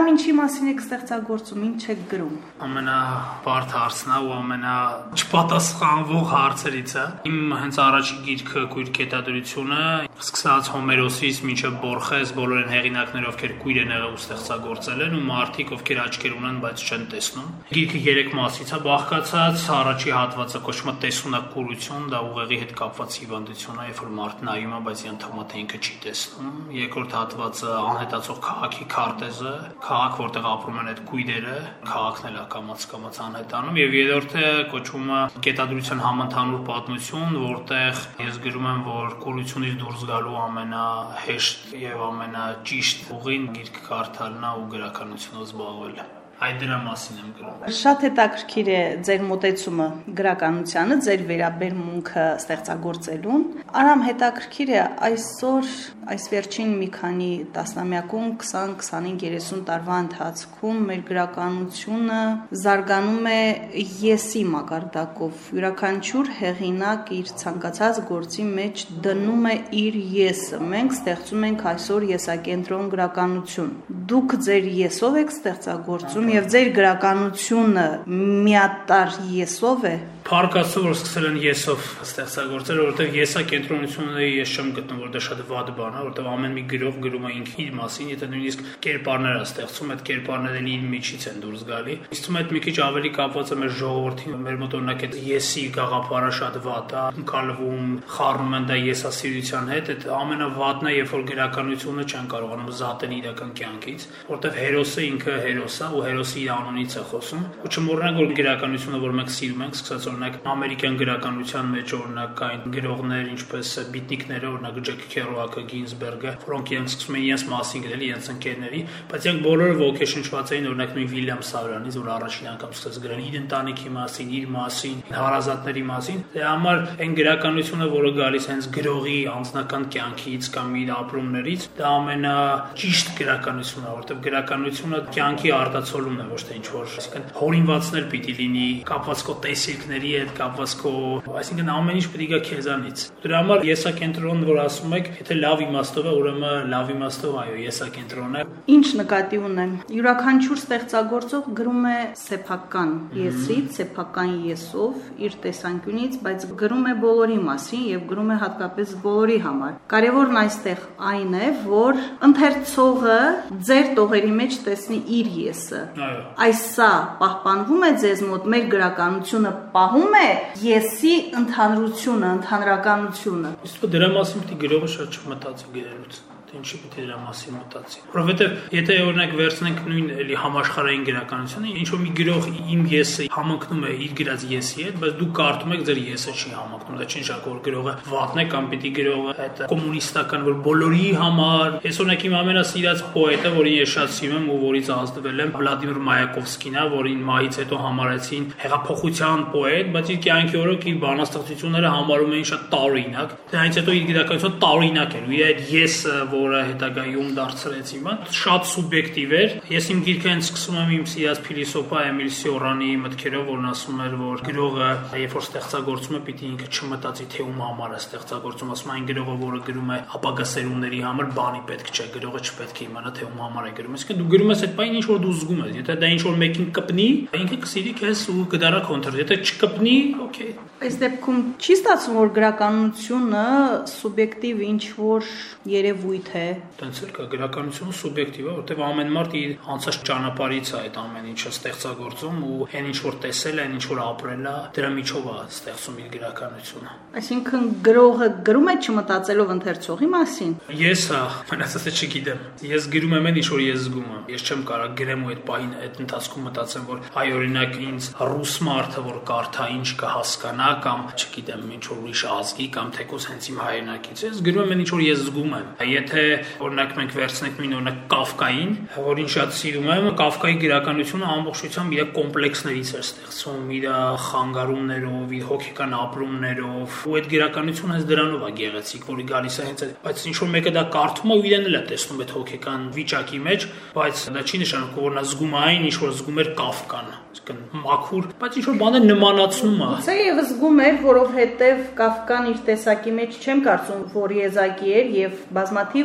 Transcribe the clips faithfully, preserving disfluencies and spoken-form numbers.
Արամ, ինչի մասին եք ստեղծագործում, ինչ եք գրում։ Ամենաբարդ հարցն է ու ամենա չպատասխանվող հարցերից է։ Իմ հենց առաջին գիրքը Կույր կետադրությունը, սկսած Հոմերոսից մինչև Բորխես, բոլոր այն հեղինակները, ովքեր կույր են եղել ու ստեղծագործել են, ու մարդիկ, ովքեր աչքեր ունեն, բայց չեն տեսնում։ Գիրքը երեք մասից է բաղկացած, առաջի հատվածը կոչվում է տեսունակորություն, դա ուղեղի հետ կապված հիվանդություն է, երբ որ մարդ նայում է, բայց ենթադրում է, թե ինքը չի տեսնում։ Երկրորդ հատվածը անհետացող քաղաքի քարտեզը, քաղաք, որտեղ ապրում են այդ կույրերը, քաղաքն էլ է կամաց-կամաց անհետանում, եւ երրորդը կոչվում է կետադրության համընդհանուր պատմություն, որտեղ ես գրում եմ, որ կուրությունից դուրս գալու ամենահեշտ եւ ամենաճիշտ ուղին գիրք կարդալն է ու գրականությունով զբաղվելը։ Այդ դրա մասին եմ գրում։ Շատ հետաքրքիր է ձեր մոտեցումը գրականությանը, ձեր վերաբերմունքը ստեղծագործելուն։ Արամ, հետաքրքիր է այսօր այս վերջին մի քանի տասնամյակում, քսան, քսանհինգ, երեսուն տարվա ընթացքում մեր գրականությունը զարգանում է եսի մակարդակով։ Յուրաքանչյուր հեղինակ իր ցանկացած գործի մեջ դնում է իր եսը։ Մենք ստեղծում ենք այսօր եսակենտրոն գրականություն։ Դուք ձեր եսով եք ստեղծագործում եւ ձեր գրականությունը միատարր եսով է։ Փառք Աստծո, որ սկսել են եսով ստեղծագործել, որովհետև եսակենտրոնությունը ես չեմ գտնում, որ դա շատ վատ բան է, որովհետև ամեն մի գրող գրում է ինքն իր մասին, եթե նույնիսկ կերպարներ է ստեղծում, այդ կերպարները իր միջից են դուրս գալի։ Իսկ թվում է այդ մի քիչ ավելի կապված է մեր ժողովրդին, մեր մոտ օրինակ այդ եսի գաղափարը շատ վատ է, ընկալվում, խառնում են դա եսասիրության հետ, այդ ամենավատն է, երբ որ գրականությունը չեն կարողանում զատել իրական կյանքից, որովհետև հերոսը ինքը հերոս է ու հերոսի իր անունից է խոսում։ Ու չմոռանանք, որ գրականությունը, որ մենք սիրում ենք, սկսած օրինակ ամերիկյան գրականության մեջ օրինակ կային գրողներ, ինչպես բիտնիկները, օրինակ Ջեք Քերուակը, Գինզբերգը, որոնք իրենց սկսում են իրենց մասին գրել, իրենց ընկերների, բայց իրենք բոլորը ոգեշնչված էին օրինակ նույն Վիլյամ Սավրանից, որ առաջին անգամ սկսեց գրել իր ընտանիքի մասին, իր մասին, հարազատների մասին։ Դրա համար այն գրականությունը, որը գալիս հենց գրողի անձնական կյանքից կամ իր ապրումներից, դա ամենաճիշտ գրականությունն է, որովհետև գրականությունը կյանքի արտացոլումն է, ոչ թե ինչ-որ, այսինքն հորինվածներ պիտի լինի, կապված քո տեսիլքների հետ, կապված քո, այսինքն ամեն ինչ պիտի գա քեզանից։ Դրա համար եսակենտրոն, որ ասում եք, եթե լավ իմաստով է, ուրեմն լավ իմաստով այո, եսակենտրոն է։ Ինչ նկատի ունեմ։ Յուրաքանչյուր ստեղծագործող գրում է սեփական եսից, սեփական եսով, իր տեսանկյունից, բայց գրում է բոլորի մասին եւ գրում է հատկապես բոլորի համար։ Կարևորն այստեղ այն է, որ ընթերցողը ձեր տողերի մեջ տեսնի իր եսը։ Այս սա պահպանվում է ձեզ մոտ, մեր գրականությունը պահում է եսի ընդհանրությունը, ընդհանրականությունը։ Իսկ դրա մասին պիտի գրողը շատ չմտածի գրելուց։ Ինչի պիտի դրա մասին մտածի։ Որովհետև եթե օրինակ վերցնենք նույն էլի համաշխարհային գրականությունը, ինչ որ մի գրող իմ եսը համընկնում է իր գրած եսի հետ, բայց դուք կարդում եք ձեր եսը չի համընկնում, դա չի նշանակում որ գրողը վատն է կամ պիտի գրողը այդ կոմունիստական որ բոլորի համար։ Ես օրինակ իմ ամենասիրած պոետը, որին ես շատ սիրում եմ ու որից ազդվել եմ, Վլադիմիր Մայակովսկին է, որին մայից հետո համարեցին հեղափոխության պոետ, բայց իր կյանքի օրոք իր բանաստեղծությունները համարում էին շատ տարօրինակ։ Դրանից հետո իր գրականությունը տարօրինակ էր։ Իր այդ եսը, որը հետագայում դարձրեց իմը, շատ սուբյեկտիվ էր։ Ես իմ գիրքը հենց սկսում եմ իմ սիրած փիլիսոփա Էմիլ Սիորանի մտքերով, որն ասում էր, որ գրողը, երբ որ ստեղծագործում է, պիտի ինքը չմտածի, թե ում համար է ստեղծագործում, ասում այն գրողը, որը գրում է ապագա սերունդների համար, բանի պետք չէ, գրողը չպետք է իմանա, թե ում համար է գրում։ Իսկ դու գրում ես այդ բանը, ինչ որ դու զգում ես, եթե դա ինչ որ մեկին կպնի, ինքը կսիրի քեզ ու կդարա կոնտրոլ, եթե չկպնի, օքեյ։ Այս դեպքում չի ստացվում, որ գրականությունը սուբյեկտիվ ինչ որ երևույթ է։ Տենց էլ կա, գրականությունը սուբյեկտիվ է, որտեղ ամեն մարդ իր անցած ճանապարհից է այդ ամեն ինչը ստեղծագործում ու այն ինչ որ տեսել է, այն ինչ որ ապրել է, դրա միջով է ստեղծում իր գրականությունը։ Այսինքն գրողը գրում է չմտածելով ընթերցողի մասին։ Ես հա, մնացածը չգիտեմ։ Ես գրում եմ այն ինչ որ ես զգում եմ։ Ես չեմ կարող գրեմ ու այդ պահին այդ ընթացքում մտածեմ, որ այ օրինակ ինձ ռուս մարդը որ կարդա ինչ կհասկանա կամ չգիտեմ ինչ որ ուրիշ ազգի կամ թեկուզ հենց իմ հայրենակից։ Ես գրում եմ ինչ որ ես զգում եմ։ Եթե օրինակ մենք վերցնենք նույն օրինակ Կաֆկային, որին շատ սիրում եմ, Կաֆկայի գրականությունը ամբողջությամբ իր կոմպլեքսներից է ստեղծում, իր խանգարումներով, իր հոգեկան ապրումներով, ու այդ գրականությունը հենց դրանով է գեղեցիկ, որի գալիս է հենց այդ, բայց ինչ որ մեկը դա կարդում է ու իրեն էլ է տեսնում այդ հոգեկան վիճակի մեջ, բայց դա չի նշանակում որ նա զգում է այն, ինչ որ զգում էր Կաֆկան, այսինքն մաքուր, բայց ինչ որ բանը նմանացնում է։ Սա եւ զգում էր, որովհետեւ Կաֆկան իր տեսակի մեջ չեմ կարծում, որ եզակի էր եւ բազմաթիվ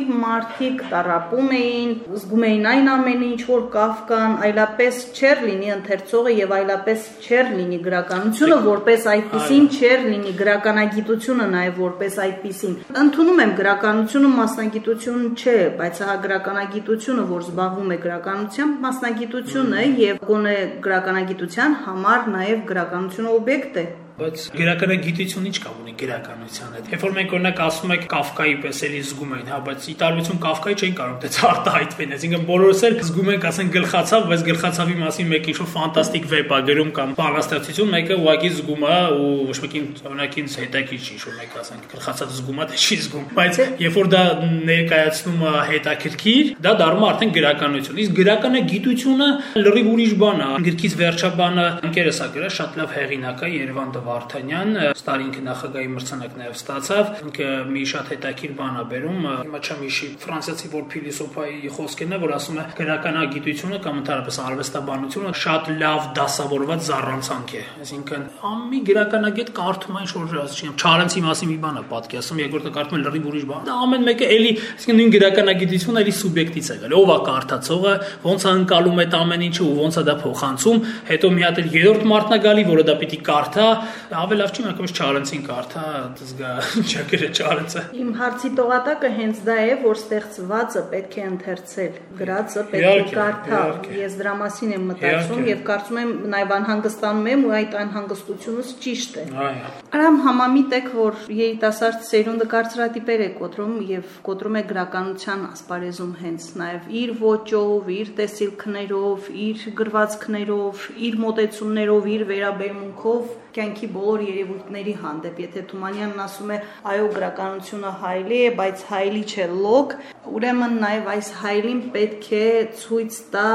բազմաթիվ մարդիկ տառապում էին, զգում էին այն ամենը, ինչ որ Կաֆկան, այլապես չէր լինի ընթերցողը եւ այլապես չէր լինի գրականությունը որպես այդպիսին, չէր լինի գրականագիտությունը նաեւ որպես այդպիսին։ Ընդունում եմ գրականությունը մասնագիտություն չէ, բայց հա գրականագիտությունը, որ զբաղվում է գրականությամբ, մասնագիտություն է եւ գոնե գրականագիտության համար նաեւ գրականությունը օբյեկտ է։ Բայց գրականագիտություն ինչ կապ ունի գրականության հետ։ Երբ որ մենք օրինակ ասում ենք Կաֆկայի պես էլի զգում էին, հա, բայց ի տարբերություն Կաֆկայի չէին կարող դից արտահայտվեն, այսինքն բոլորս էլ զգում ենք, ասենք գլխացավ, բայց գլխացավի մասին մեկ ինչ-որ ֆանտաստիկ վեպ ա գրում կամ բանաստեղծություն, մեկը ուղղակի զգում է ու ոչ մեկին օրինակ ինձ հետաքրքիր չի, ինչ-որ մեկ ասենք գլխացավ զգում է, թե չի զգում, բայց երբ որ դա ներկայացնում է հետաքրքիր, դա դառնում է արդեն գրականություն։ Իսկ գրականագիտությունը լրիվ ուրիշ բան է։ Գրքից վերջաբանը ընկերս ա գրել, շատ լավ հեղինակ է, Երևան Վարդանյան, Ստալինքի նախագահի մրցանակ նաև ստացավ։ Ինքը մի շատ հետաքրքիր բան է բերում, հիմա չեմ հիշի, ֆրանսիացի որ փիլիսոփայի խոսքերն է, որ ասում է գրականագիտությունը կամ ընդհանրապես արվեստաբանությունը շատ լավ դասավորված զառանցանք է։ Այսինքն ամի գրականագետ կարդում է ինչ-որ, ասեմ, Չարենցի մասին մի բան է պատկերացնում, երկրորդը կարդում է լրիվ ուրիշ բան։ Դա ամեն մեկը էլի, այսինքն նույն գրականագիտությունը էլի սուբյեկտից է գալի։ Ով է կարդացողը, ոնց է ընկալում այդ ամեն ինչը ու ոնց է դա փոխանցում, հետո մի հատ էլ երրորդ մարդն է գալի, որը դա պիտի կարդա, ավելի լավ չի մեկը Չարենցին կարդա, դզգա ինչա գրե Չարենցը։ Իմ հարցի տողատակը հենց դա է, որ ստեղծվածը պետք է ընթերցել, գրածը պետք է կարդալ։ Ես դրա մասին եմ մտածում եւ կարծում եմ նաեւ անհանգստանում եմ ու այդ անհանգստությունս ճիշտ է։ Արամ համամիտ եք, որ երիտասարդ սերունդը կարծրատիպեր է կոտրում եւ կոտրում է գրականության ասպարեզում հենց նաեւ իր ոճով, իր տեսիլքներով, իր գրվածքներով, իր մոտեցումներով, իր վերաբերմունքով կյանքի բոլոր երևույթների հանդեպ։ Եթե Թումանյանն ասում է, այո, գրականությունը հայելի է, բայց հայելի չէ լոկ, ուրեմն նաև այս հայելին պետք է ցույց տա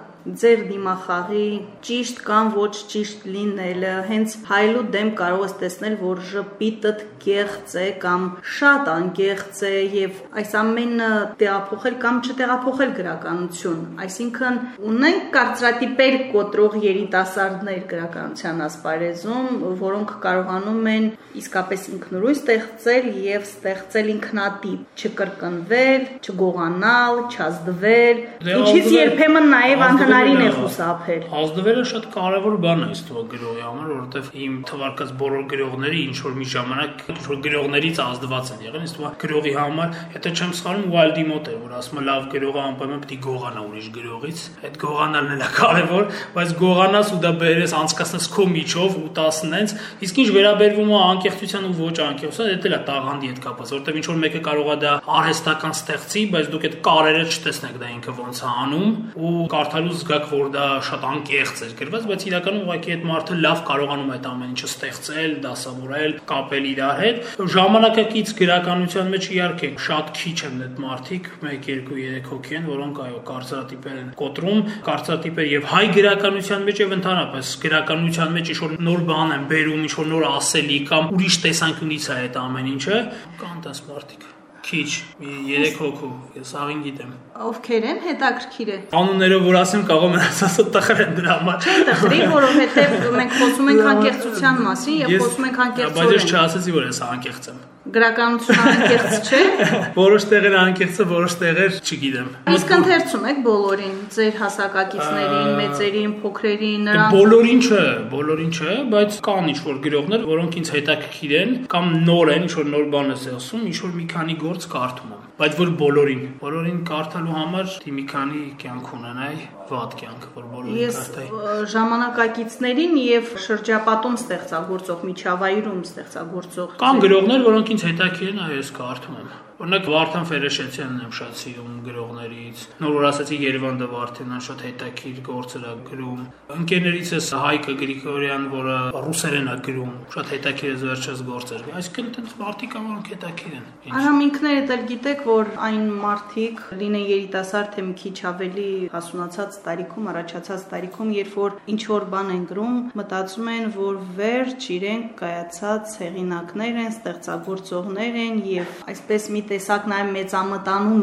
ձեր դիմախաղի ճիշտ կամ ոչ ճիշտ լինելը, հենց հայելու դեմ կարող ես տեսնել, որ ժպիտը կեղծ է կամ շատ անկեղծ է եւ այս ամենը տեղափոխել կամ չտեղափոխել գրականություն, այսինքն ունենք կարծրատիպեր կոտրող երիտասարդներ գրականության ասպարեզում, որոնք կարողանում են իսկապես ինքնուրույն ստեղծել եւ ստեղծել ինքնատիպ, չկրկնվել, չգողանալ, չազդվել, ինչից երբեմն նաեւ հնարին է խուսափել։ Ազդվելը շատ կարևոր բան է իստու գրողի համար, որովհետև իմ թվարկած բոլոր գրողները ինչ որ մի ժամանակ ինչ որ գրողներից ազդված են եղել, իստու գրողի համար, եթե չեմ սխալվում, Ուայլդի մոտ է, որ ասում է լավ գրողը անպայման պետք է գողանա ուրիշ գրողից, այդ գողանալն է կարևոր, բայց գողանաս ու դա բերես անցկացնես քո միջով ու տասնենց, իսկ ինչ վերաբերվում է անկեղծության ու ոչ անկեղծության, դա էլ է տաղանդի հետ կապված, որովհետև ինչ որ մեկը կարող է դա արհեստական ստեղծի, բայց դուք այդ կարերը չտեսնեք դա ինքը ոնց է անում ու կարդալու զգաք, որ դա շատ անկեղծ էր գրված, բայց իրականում ուղղակի այդ մարդը լավ կարողանում այդ ամեն ինչը ստեղծել, դասավորել, կապել իրար հետ։ Ժամանակակից գրականության մեջ իհարկե շատ քիչ են այդ մարդիկ, մեկ, երկու, երեք հոգի են, որոնք այո կարծրատիպեր են կոտրում, կարծրատիպեր եւ հայ գրականության մեջ եւ ընդհանրապես գրականության մեջ ինչ-որ նոր բան են բերում, ինչ-որ նոր ասելի կամ ուրիշ տեսանկյունից է այդ ամեն ինչը, կան դες մարդիկ քիչ, երեք հոգու, ես աղին գիտեմ։ Ովքեր են, հետաքրքիր է։ Անուններով որ ասեմ, կարող եմ ասածը տխր են դրա համար։ Չէ, տխրի, որովհետև մենք խոսում ենք անկեղծության մասին եւ խոսում ենք անկեղծորեն։ Բայց ես չասեցի, որ ես անկեղծ եմ։ Գրականությունը անկեղծ չէ։ Որոշ տեղեր անկեղծ է, որոշ տեղեր չգիտեմ։ Իսկ ընթերցում եք բոլորին, ձեր հասակակիցներին, մեծերին, փոքրերին, նրանք։ Բոլորին չէ, բոլորին չէ, բայց կան ինչ-որ գրողներ, որոնք ինձ հետաքրքիր են կամ նոր են, ինչ-որ նոր բան ես ասում, ինչ-որ մի քանի գործ կարդում եմ, բայց որ բոլորին, բոլորին կարդալու համար մի քանի կյանք ունենայի, վատ կյանք, որ բոլորին կարդայի։ Ես ժամանակակիցներին եւ շրջապատում ստեղծագործող, միջավայրում ստեղծագործող կան գրողներ, որոնք ինձ հետաքրքիր են, այո, ես կարդում եմ։ Օրինակ Վարդան Ֆերեշեցյանն եմ շատ սիրում գրողներից։ Նոր որ ասացի Երևան Վարդանյան շատ հետաքրքիր գործեր է գրում։ Ընկերներիցս Հայկը Գրիգորյան, որը ռուսերեն է գրում, շատ հետաքրքիր է վերջերս գործեր։ Այսինքն այդպես մարդիկ կան, որոնք հետաքրքիր են։ Արամ ինքներդ էլ գիտեք, որ այն մարդիկ լինեն երիտասարդ թե մի քիչ ավելի հասունացած տարիքում, առաջացած տարիքում, երբ որ ինչ որ բան են գրում, մտածում են, որ վերջ իրենք կայացած հեղինակներ են, ստեղծագործողներ են եւ այսպես մի տեսակ նաև մեծամտանում են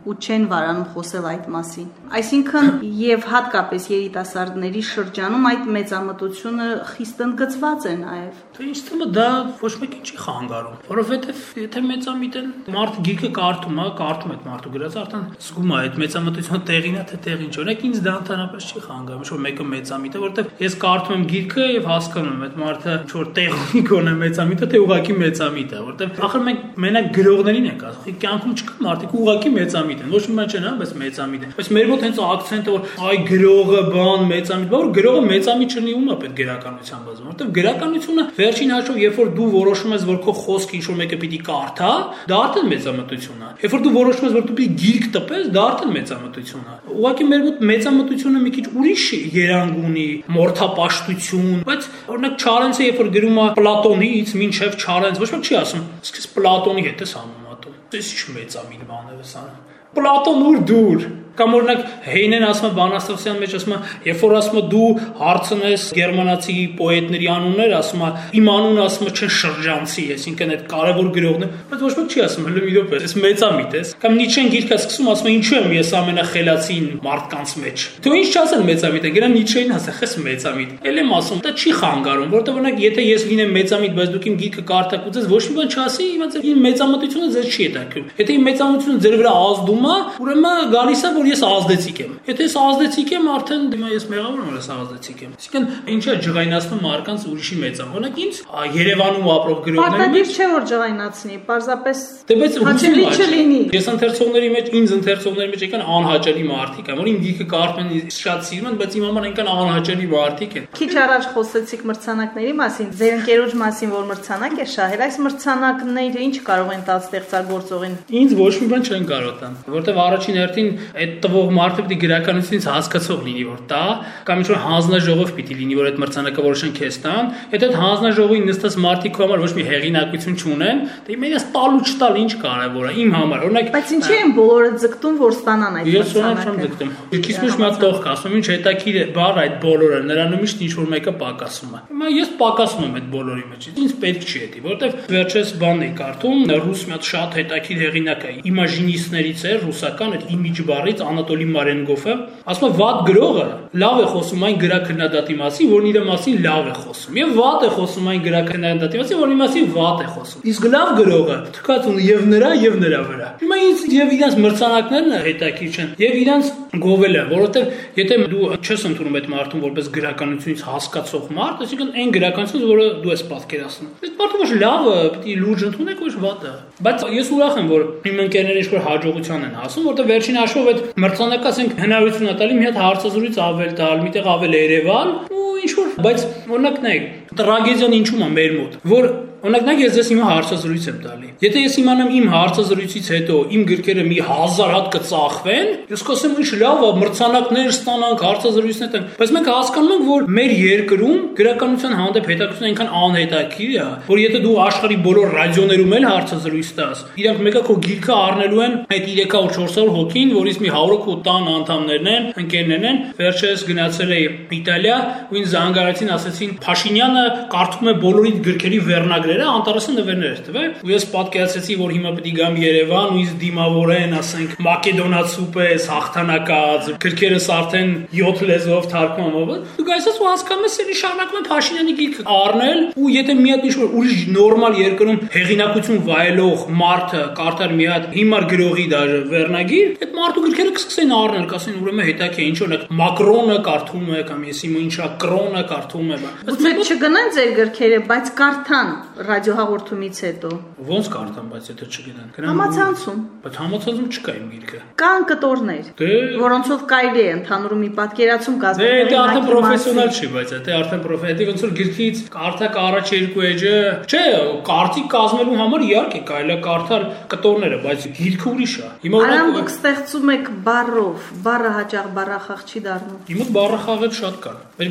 ու չեն վարանում խոսել այդ մասին։ Այսինքն եւ հատկապես երիտասարդների շրջանում այդ մեծամտությունը խիստ ընդգծված է նաեւ։ Թե ինձ թվում է դա ոչ մեկին չի խանգարում, որովհետեւ եթե մեծամիտ են մարդ գիրքը կարդում է, կարդում այդ մարդու գրած արդեն զգում է այդ մեծամտությունը տեղին է թե տեղին չէ։ Օրինակ ինձ դա ընդհանրապես չի խանգարում, որ մեկը մեծամիտ է, որովհետեւ ես կարդում եմ գիրքը եւ հասկանում եմ այդ մարդը ինչ որ տեղ ունի գոնե մեծամիտ է, թե ուղղակի մեծամիտ է, որովհետեւ ախր մենք մենակ գրողներին ենք ասում, կյանքում չկա մարդիկ ուղղակի մեծամիտ են, ոչ մի բան չեն, բայց մեծամիտ են։ Բայց մեր մոտ հենց ակցենտը որ այ գրողը բան մեծամիտ, բա որ գրողը մեծամիտ չլինի ում է պետք գրականության բազում, որովհետեւ գրականությունը վերջին հաշվով երբ որ դու որոշում ես որ քո խոսքը ինչ որ մեկը պիտի կարդա, դա արդեն մեծամտություն է։ Երբ որ դու որոշում ես որ դու պիտի գիրք տպես, դա արդեն մեծամտություն է։ Ուղղակի մեր մոտ մեծամտությունը մի քիչ ուրիշ երանգ ունի, մորթապաշտություն, բայց օրինակ Չարենցը երբ որ գրում է Պլատոնից մինչև Չարենց, ոչ ոք չի ասում, սկսես Պլատոնի հետ ես համեմատում։ Դες ինչ մեծամիտ բան է վսանը։ Պլատոն ուր դուր Կամ օրինակ Հեյնեն ասում է Բանաստեղծության մեջ ասում է, երբ որ ասում է դու հարցնես գերմանացի պոետների անուններ, ասում է իմ անունը ասում է չէ շրջանցի, այսինքն այդ կարևոր գրողն է, բայց ոչ ոք չի ասում, հələ մի րոպե, ես մեծամիտ ես։ Կամ Նիչեն գիրքը սկսում ասում է ինչու եմ ես ամենախելացին մարդկանց մեջ։ Դու ինչ չասեն մեծամիտ է, գնա Նիչեին ասա, ես մեծամիտ։ Էլ եմ ասում, դա չի խանգարում, որտեղ օրինակ եթե ես լինեմ մեծամիտ, բայց դուք իմ գիրքը կարդաք ու ձեզ ոչ մի բան չասի, իմ մեծամտությունը ձեզ չի հետաքրքրում։ Եթե իմ մեծամտությունը ձեր վրա ազդում է, ուրեմն գալիս է որ ես ազդեցիկ եմ։ Եթե ես ազդեցիկ եմ, արդեն դիմա ես մեղավոր եմ, ես ազդեցիկ եմ։ Այսինքն ինչ է ջղայնացնում մարդկանց ուրիշի մեծամ։ Օրինակ ինձ Երևանում ապրող գրողների մեջ չէ որ ջղայնացնի, պարզապես դե բայց հաճելի չլինի։ Ես ընթերցողների մեջ, ինձ ընթերցողների մեջ եկան անհաճելի մարդիկ են, որ իմ գիրքը կարդում են, շատ սիրում են, բայց իմ համար այնքան անհաճելի մարդիկ են։ Քիչ առաջ խոսեցիք մրցանակների մասին, ձեր ընկերոջ մասին, որ մրցանակ է շահել, այս մրցանակները ինչ կարող են տալ ստեղծագործողին։ Ինձ ոչ մի բան չեն կարող տան, որտեվ առաջին հերթին այդ տվող մարդը պիտի գրականությունից հասկացող լինի, որ տա, կամ ինչ-որ հանձնաժողով պիտի լինի, որ այդ մրցանակը որոշեն քեզ տան, եթե այդ հանձնաժողովին նստած մարդիկ համար ոչ մի հեղինակություն չունեն, դե մենակ տալու չտալ ինչ կարևոր է իմ համար։ Օրինակ, բայց ինչի են բոլորը ձգտում, որ ստանան այդ մրցանակը։ Ես օրինակ չեմ ձգտում։ Քիչ մեջ մի հատ տող կա, ասում ինչ հետաքրիր է, բառ այդ բոլորը, նրանում միշտ ինչ-որ մեկը պակասում է։ Հիմա ես պակասում եմ այդ բոլորի մեջ։ Ինձ պետք չի դա, որովհետև վերջերս բանն էի կարդում, ռուս մի հատ շատ հետաքրիր հեղինակ է, իմաժինիստներից է, ռուսական այդ իմիջ բառից Անատոլի Մարենկովը, ասում է վատ գրողը լավ է խոսում այն գրաքննադատի մասին, որն իր մասին լավ է խոսում, եւ վատ է խոսում այն գրաքննադատի մասին, որն իր մասին վատ է խոսում։ Իսկ լավ գրողը թքած ունի եւ նրա եւ նրա վրա։ Հիմա ինձ եւ իրանց մրցանակներն հետաքրքիր չեն եւ իրանց գովելը, որովհետեւ եթե դու չես ընդունում այդ մարդուն որպես գրականությունից հասկացող մարդ, այսինքն այն գրականությունը, որը դու ես պատկերացնում։ Այս մարդը ոչ լավը պիտի լուրջ ընդունեք, ոչ վատը։ Բայց ես ուրախ եմ, որ իմ ընկերները ինչ-որ հաջողության են հասում, որտեղ վերջին հաշվով այդ մրցանակը ասենք հնարավորություն է տալի մի հատ հարցազրույց ավել տալ, միտեղ ավել Երևան ու ինչ որ, բայց օրինակ նայեք, տրագեդիան ինչու՞մ է մեր մոտ, որ օրինակ նայեք ես ձեզ հիմա հարցազրույց եմ տալի։ Եթե ես իմանամ իմ հարցազրույցից հետո իմ գրքերը մի հազար հատ կծախվեն, ես կասեմ ինչ լավ է, մրցանակներ ստանանք, հարցազրույցներ տանք, բայց մենք հասկանում ենք, որ մեր երկրում գրականության հանդեպ հետաքրքրությունը այնքան անհետաքրքիր է, որ եթե դու աշխարհի բոլոր ռադիոներում էլ հարցազրույց տաս, իրանք մեկը քո գիրքը առնելու են այդ երեք հարյուր չորս հարյուր հոգին, որից մի հարյուրը քո տան անդամներն են, ընկերներն են։ Վերջերս գնացել էի Իտալիա, ու ինձ զանգարեցին, ասեցին Փաշինյանը կարդում է բոլորի գրքերի վերնագրերը, անտարեսը նվերներ տվել, ու ես պատկերացրեցի, որ հիմա պետք է գամ Երևան ու ինձ դիմավորեն, ասենք մակեդոնացու պես հաղթանակած, գրքերս արդեն յոթ լեզվով թարգմանվել։ Դու գայսես ու հասկանում ես, էլի շարունակում են Փաշինյանի գիրքը առնել, ու եթե մի հատ ինչ-որ ուրիշ նորմալ երկրում հեղինակություն վայելող մարդը կարդար մի հատ հիմար գրողի դաժե վերնագիր, այդ մարդու գրքերը կսկսեն առնել, կասեն ուրեմն հետաքրքիր, ինչ օրինակ Մակրոնը կարդում է կամ ես իմ ինչա Կրոնը կարդում է, բայց չգնան ձեր գրքերը, բայց կարդան ռադիոհաղորդումից հետո։ Ոնց կարդան, բայց եթե չգնան։ Համացանցում։ Բայց համացանցում չկա իմ գիրքը։ Կան կտորներ, որոնցով կարելի է ընդհանուր մի պատկերացում կազմել։ Դե դա արդեն պրոֆեսիոնալ չի, բայց դա արդեն պրոֆեսիոնալ, ոնց որ գրքից կարդակ առաջ երկու էջը, չէ, կարծիք կազմելու համար իհարկե կարելի է կարդալ կտորները, բայց գիրքը ուրիշ է։ Հիմա օրինակ դուք ստեղծում եք բառով, բառը հաճախ բառախաղ չի դառնում։ Իմը բառախաղը շատ կան։ Մեր գրականության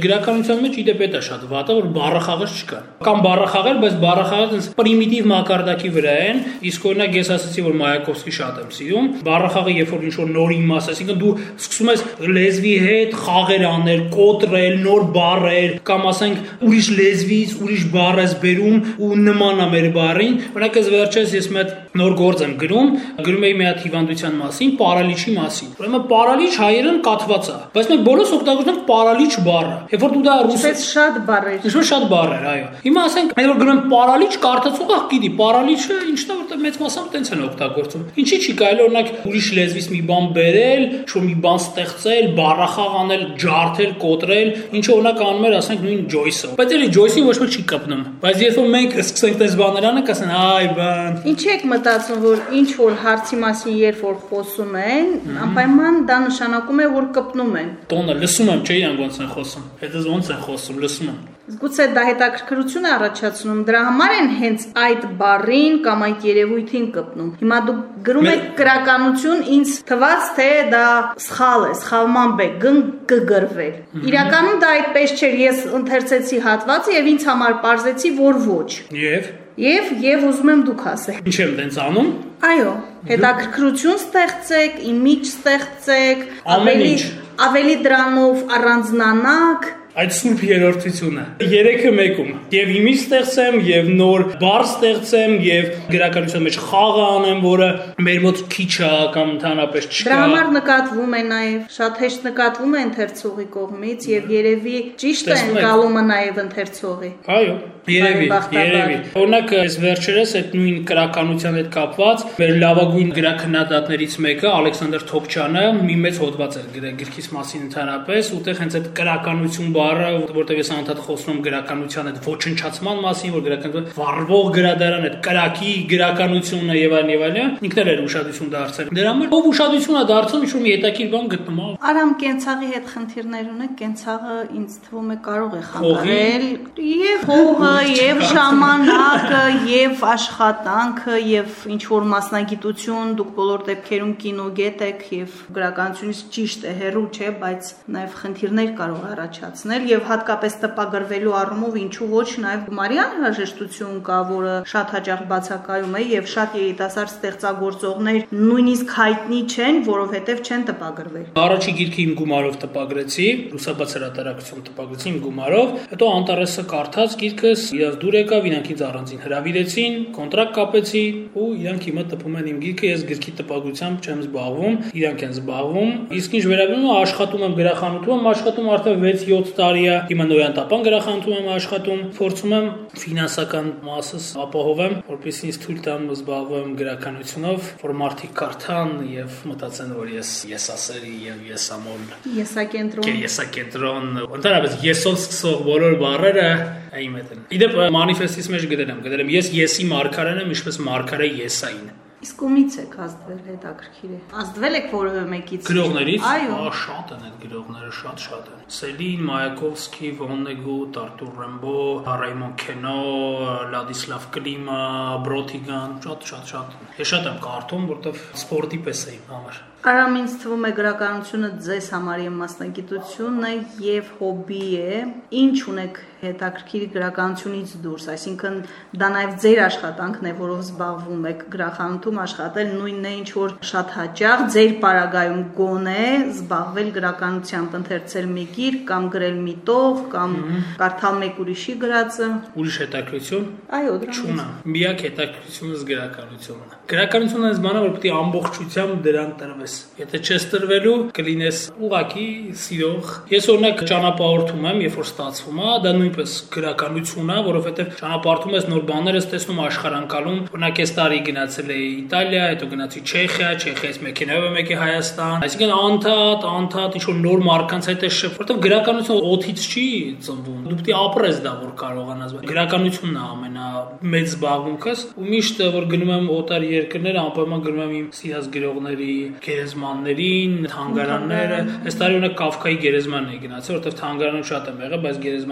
գրականության մեջ իդեպ է շատ վատը, որ բառախաղեր չկան։ Կամ բառախաղեր, բայց բառախաղերը այնպես պրիմիտիվ մակարդակի վրա են, իսկ օրինակ ես ասացի, որ Մայակովսկի շատ եմ սիրում, բառախաղը երբ որ ինչ-որ նոր իմաստ, այսինքն դու սկսում ես լեզվի հետ խաղեր անել, կոտրել, նոր բառեր, կամ ասենք ուրիշ լեզվից ուրիշ բառ ես բերում ու նման է մեր բառին, օրինակ ես վերջերս ես մի հատ նոր գործ եմ գրում, գրում էի մի հատ հիվանդության մասին, պարալիչի մասին։ Ուրեմն պարալիչ հայերեն կաթված է, բայց մենք բոլորս օգտագործում ենք պարալիչ բառը։ Երբ որ դու դա ռուսերեն շատ բառեր։ Ինչ-որ շատ բառեր, այո։ Հիմա ասենք, այլ որ գրում պարալիչ կարդացողը գիտի, պարալիչը ինչն է, որտեղ մեծ մասամբ տենց են օգտագործում։ Ինչի՞ չի կարելի օրինակ ուրիշ լեզվից մի բան բերել, ինչ-որ մի բան ստեղծել, բառախաղ անել, ջարդել, կոտրել, ինչը օրինակ անում էր, ասենք նույն Ջոյսը։ Բայց էլի Ջոյսին ոչ մեկ չի կպնում։ Բայց երբ որ մենք սկսենք դες բաներ անել, կասեն, այ բան։ Ինչ եք մտածում, որ ինչ որ հարցի մասին երբ որ խոսում են, անպայման դա նշանակում է, որ կպնում են։ Տոնը լսում եմ, չէ՞ իրանք ոնց են խոսում։ Հետո ոնց են խոսում, լսում եմ։ Գուցե դա հետաքրքրություն է առաջացնում, դրա համար են հենց այդ բառին կամ այդ երևույթին կպնում։ Հիմա դու գրում եք գրականություն, ինձ թվաց, թե դա սխալ է, սխալմամբ է, գն կգրվել։ Իրականում դա այդպես չէր, ես ընթերցեցի հատվածը եւ ինձ համար պարզեցի, որ ոչ։ Եվ Եվ եւ ուզում եմ դուք ասեք։ Ինչ եմ տենց անում։ Այո, հետաքրքրություն ստեղծեք, իմիջ ստեղծեք, ավելի ավելի դրանով առանձնանաք։ Այդ սուրբ երրորդությունը երեքը մեկում եւ իմիջ ստեղծեմ եւ նոր բառ ստեղծեմ եւ գրականության մեջ խաղ անեմ, որը մեր մոտ քիչ է կամ ընդհանրապես չկա։ Դրա համար նկատվում է նաեւ շատ հեշտ նկատվում է ընթերցողի կողմից եւ երևի ճիշտ է ընկալումը նաեւ ընթերցողի։ Այո, երևի, երևի։ Օրինակ այս վերջերս այդ նույն գրականության հետ կապված մեր լավագույն գրաքննադատներից մեկը Ալեքսանդր Թոփչյանը մի մեծ հոդված էր գրել գրքից մասին ընդհանրապես, ուտեղ հենց այդ գրականություն բառը, որտեղ ես անդադ խոսում եմ գրականության այդ ոչնչացման մասին, որ գրականությունը վառվող գրադարան, այդ կրակի գրականությունը եւ այլն եւ այլն, ինքն էլ էր ուշադրություն դարձել։ Դրա համար ով ուշադրություն է դարձնում, ինչ-որ մի հետաքրքիր բան գտնում է։ Արամ կենցաղի հետ խնդիրներ ունեք, կենցաղը ինձ թվում է կարող է խանգարել եւ հողը, եւ ժամանակը, եւ աշխատանքը, եւ ինչ որ մասնագիտություն, դուք բոլոր դեպքերում կինոգետ եք եւ գրականությունից ճիշտ է հեռու չէ, բայց նաեւ խնդիրներ կարող է առաջացնել եւ հատկապես տպագրվելու առումով ինչու ոչ նաեւ Մարիան հրաժեշտություն կա, որը շատ հաճախ բացակայում է եւ շատ երիտասարդ ստեղծագործողներ նույնիսկ հայտնի չեն, որովհետեւ չեն տպագրվել։ Առաջի գիրքը իմ գումարով տպագրեցի, ռուսաբաց հրատարակություն տպագրեցի իմ գումարով, հետո Անտարեսը կարդաց գիրքս, իրաց դուր եկավ, իրանք ինձ առանձին հրավիրեցին, կոնտրակտ կապեցի ու իրանք հիմա տպում են իմ գիրքը, ես գրքի տպագրությամբ չեմ զբաղվում, իրանք են զբաղվում։ Իսկ ինչ վերաբերում է աշխատում եմ գրախանութում, եմ աշխատում արդեն վեց յոթ տարի է, հիմա Նոյան Տապան գրախանութում եմ աշխատում, փորձում եմ ֆինանսական մասս ապահովեմ, որպեսզի ինձ թույլ տան զբաղվեմ գրականությունով, որ մարդիկ կարդան եւ մտածեն, որ ես եսասերի եւ եսամոլ եսակենտրոն եսակենտրոն ընդհանրապես եսով սկսող բոլոր բառերը այմ են։ Իդեպ մանիֆեստից մեջ գրել եմ, գրել եմ ես եսի մարգարեն եմ, ինչպես մարգարե եսային։ Իսկ ումից եք ազդվել, հետաքրքիր է։ Ազդվել եք որևէ մեկից։ Գրողներից։ Այո։ Շատ են այդ գրողները, շատ շատ են։ Սելին, Մայակովսկի, Վոննեգուտ, Արտուր Ռեմբո, Ռայմոն Քենո, Լադիսլավ Կլիմա, Բրոթիգան, շատ շատ շատ։ Ես շատ եմ կարդում, որտեվ սպորտի պես է իմ համար։ Արամ ինձ թվում է գրականությունը ձեզ համար եւ մասնագիտությունն է եւ հոբի է։ Ինչ ունեք հետաքրքիր գրականությունից դուրս, այսինքն դա նաեւ ձեր աշխատանքն է, որով զբաղվում եք գրախանութում աշխատել, նույնն է ինչ որ շատ հաճախ ձեր պարագայում գոնե զբաղվել գրականությամբ, ընթերցել մի գիրք կամ գրել մի տող կամ կարդալ մեկ ուրիշի գրածը։ Ուրիշ հետաքրություն։ Այո, դրանից։ Չունա։ Միակ հետաքրությունս գրականությունն է։ Գրականությունն է զբաղվում, որ պետք է ամբողջությամբ դրան տրվես։ Եթե չես տրվելու, կլինես ուղակի սիրող։ Ես օրինակ ճանապարհորդում եմ, երբ որ ստացվում է, դա նույնպես գրականություն է, որովհետև ճանապարհորդում ես նոր բաներ ես տեսնում աշխարհանկալում։ Օրինակ այս տարի գնացել էի Իտալիա, հետո գնացի Չեխիա, Չեխիայից մեքենայով եմ եկել Հայաստան։ Այսինքն անդադ, անդադ ինչ որ նոր մարկանց հետ ես շփվում, որովհետև գրականությունը օդից չի ծնվում։ Դու պետք է ապրես դա, որ կարողանաս։ Գրականությունն է ամենամեծ զբաղմունքս։ Ու միշտ որ գնում եմ օտար երկրներ, անպայման գնում եմ իմ սիրած գրողների գերեզմաններին, թանգարանները։ Այս տարի օրինակ Կաֆկայի գերեզմանն էի գնացել, որովհետև թանգարանում շատ եմ եղել, բայց գերեզմանին չէի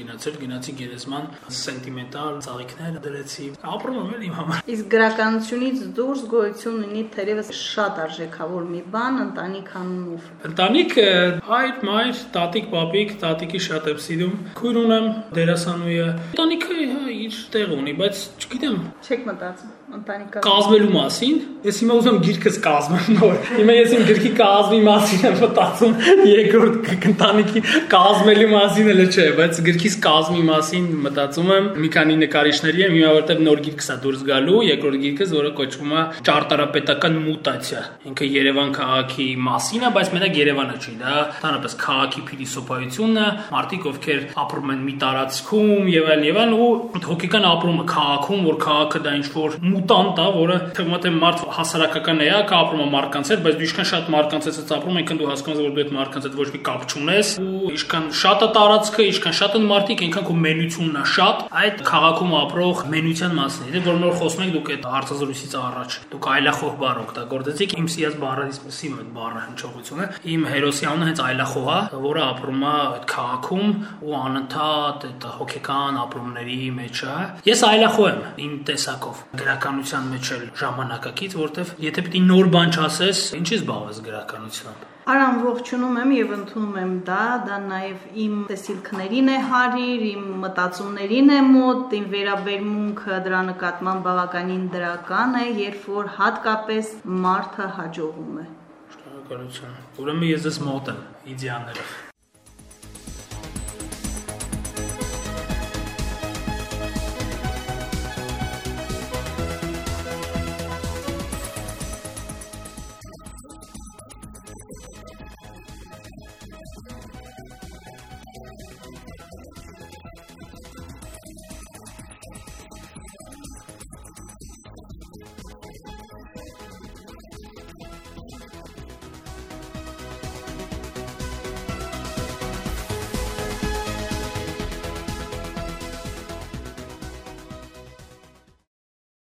գնացել, գնացի գերեզման, սենտիմենտալ ծաղիկներ դրեցի։ Ապրում եմ էլ իմ համար։ Իսկ գրականությունից դուրս գոյություն ունի թերևս շատ արժեքավոր մի բան, ընտանիք անունով։ Ընտանիք հայր, մայր, տատիկ, պապիկ, տատիկի շատ եմ սիրում։ Քույր ունեմ, դերասանուհի։ Ընտանիքը իր տեղ ունի, բայց չգիտեմ։ Չեք մտածում ընտանիքը կազմելու մասին։ Ես հիմա ուզում եմ գիրքս կազմեմ նոր։ Հիմա ես իմ գրքի կազմի մասին եմ մտածում, երկրորդ ընտանիքի կազմելու մասին էլ չէ, բայց գրքիս կազմի մասին մտածում եմ։ Մի քանի նկարիչների եմ, հիմա որտեղ նոր գիրքս է դուրս գալու, երկրորդ գիրքս, որը կոչվում է Ճարտարապետական մուտացիա։ Ինքը Երևան քաղաքի մասին է, բայց մենակ Երևանը չի, դա ընդհանրապես քաղաքի փիլիսոփայությունն է, մարդիկ ովքեր ապրում են մի տարածքում եւ այլն եւ այլն ու հոգեկան ապրումը քաղաքում, որ քաղաքը դա ինչ որ մուտանտ է, որը թվում է թե մարդ հասարակական է, կա ապրում է մարդկանց հետ, բայց դու ինչքան շատ մարդկանց հետ ապրում, այնքան դու հասկանում ես, որ դու այդ մարդկանց հետ ոչ մի կապ չունես, ու ինչքան շատ է տարածքը, ինչքան շատ են մարդիկ, այնքան քո մենությունն է շատ, այդ քաղաքում ապրող մենության մասն է, որ նոր խոսում ենք դուք այդ հարցազրույցից առաջ, դուք այլախոհ բառ օգտագործեցիք, իմ սիրած բառը սիմ այդ բառը հնչողությունը, իմ հերոսի անունը հենց այլախոհ է, որը ապրում է այդ քաղաքում ու անընդհատ այդ հոգեկան ապրումների մեջ է։ Ես այլախոհ եմ իմ տեսակով գրականության մեջ էլ ժամանակակից, որտեվ եթե պիտի նոր բան չասես, ինչի՞ զբաղվես գրականությամբ։ Արամ ողջունում եմ եւ ընդունում եմ դա, դա նաեւ իմ տեսիլքներին է հարիր, իմ մտածումներին է մոտ, իմ վերաբերմունքը դրա նկատմամբ բավականին դրական է, երբ որ հատկապես մարդը հաջողում է։ Շնորհակալություն։ Ուրեմն ես ես մոտ եմ իդեալներով։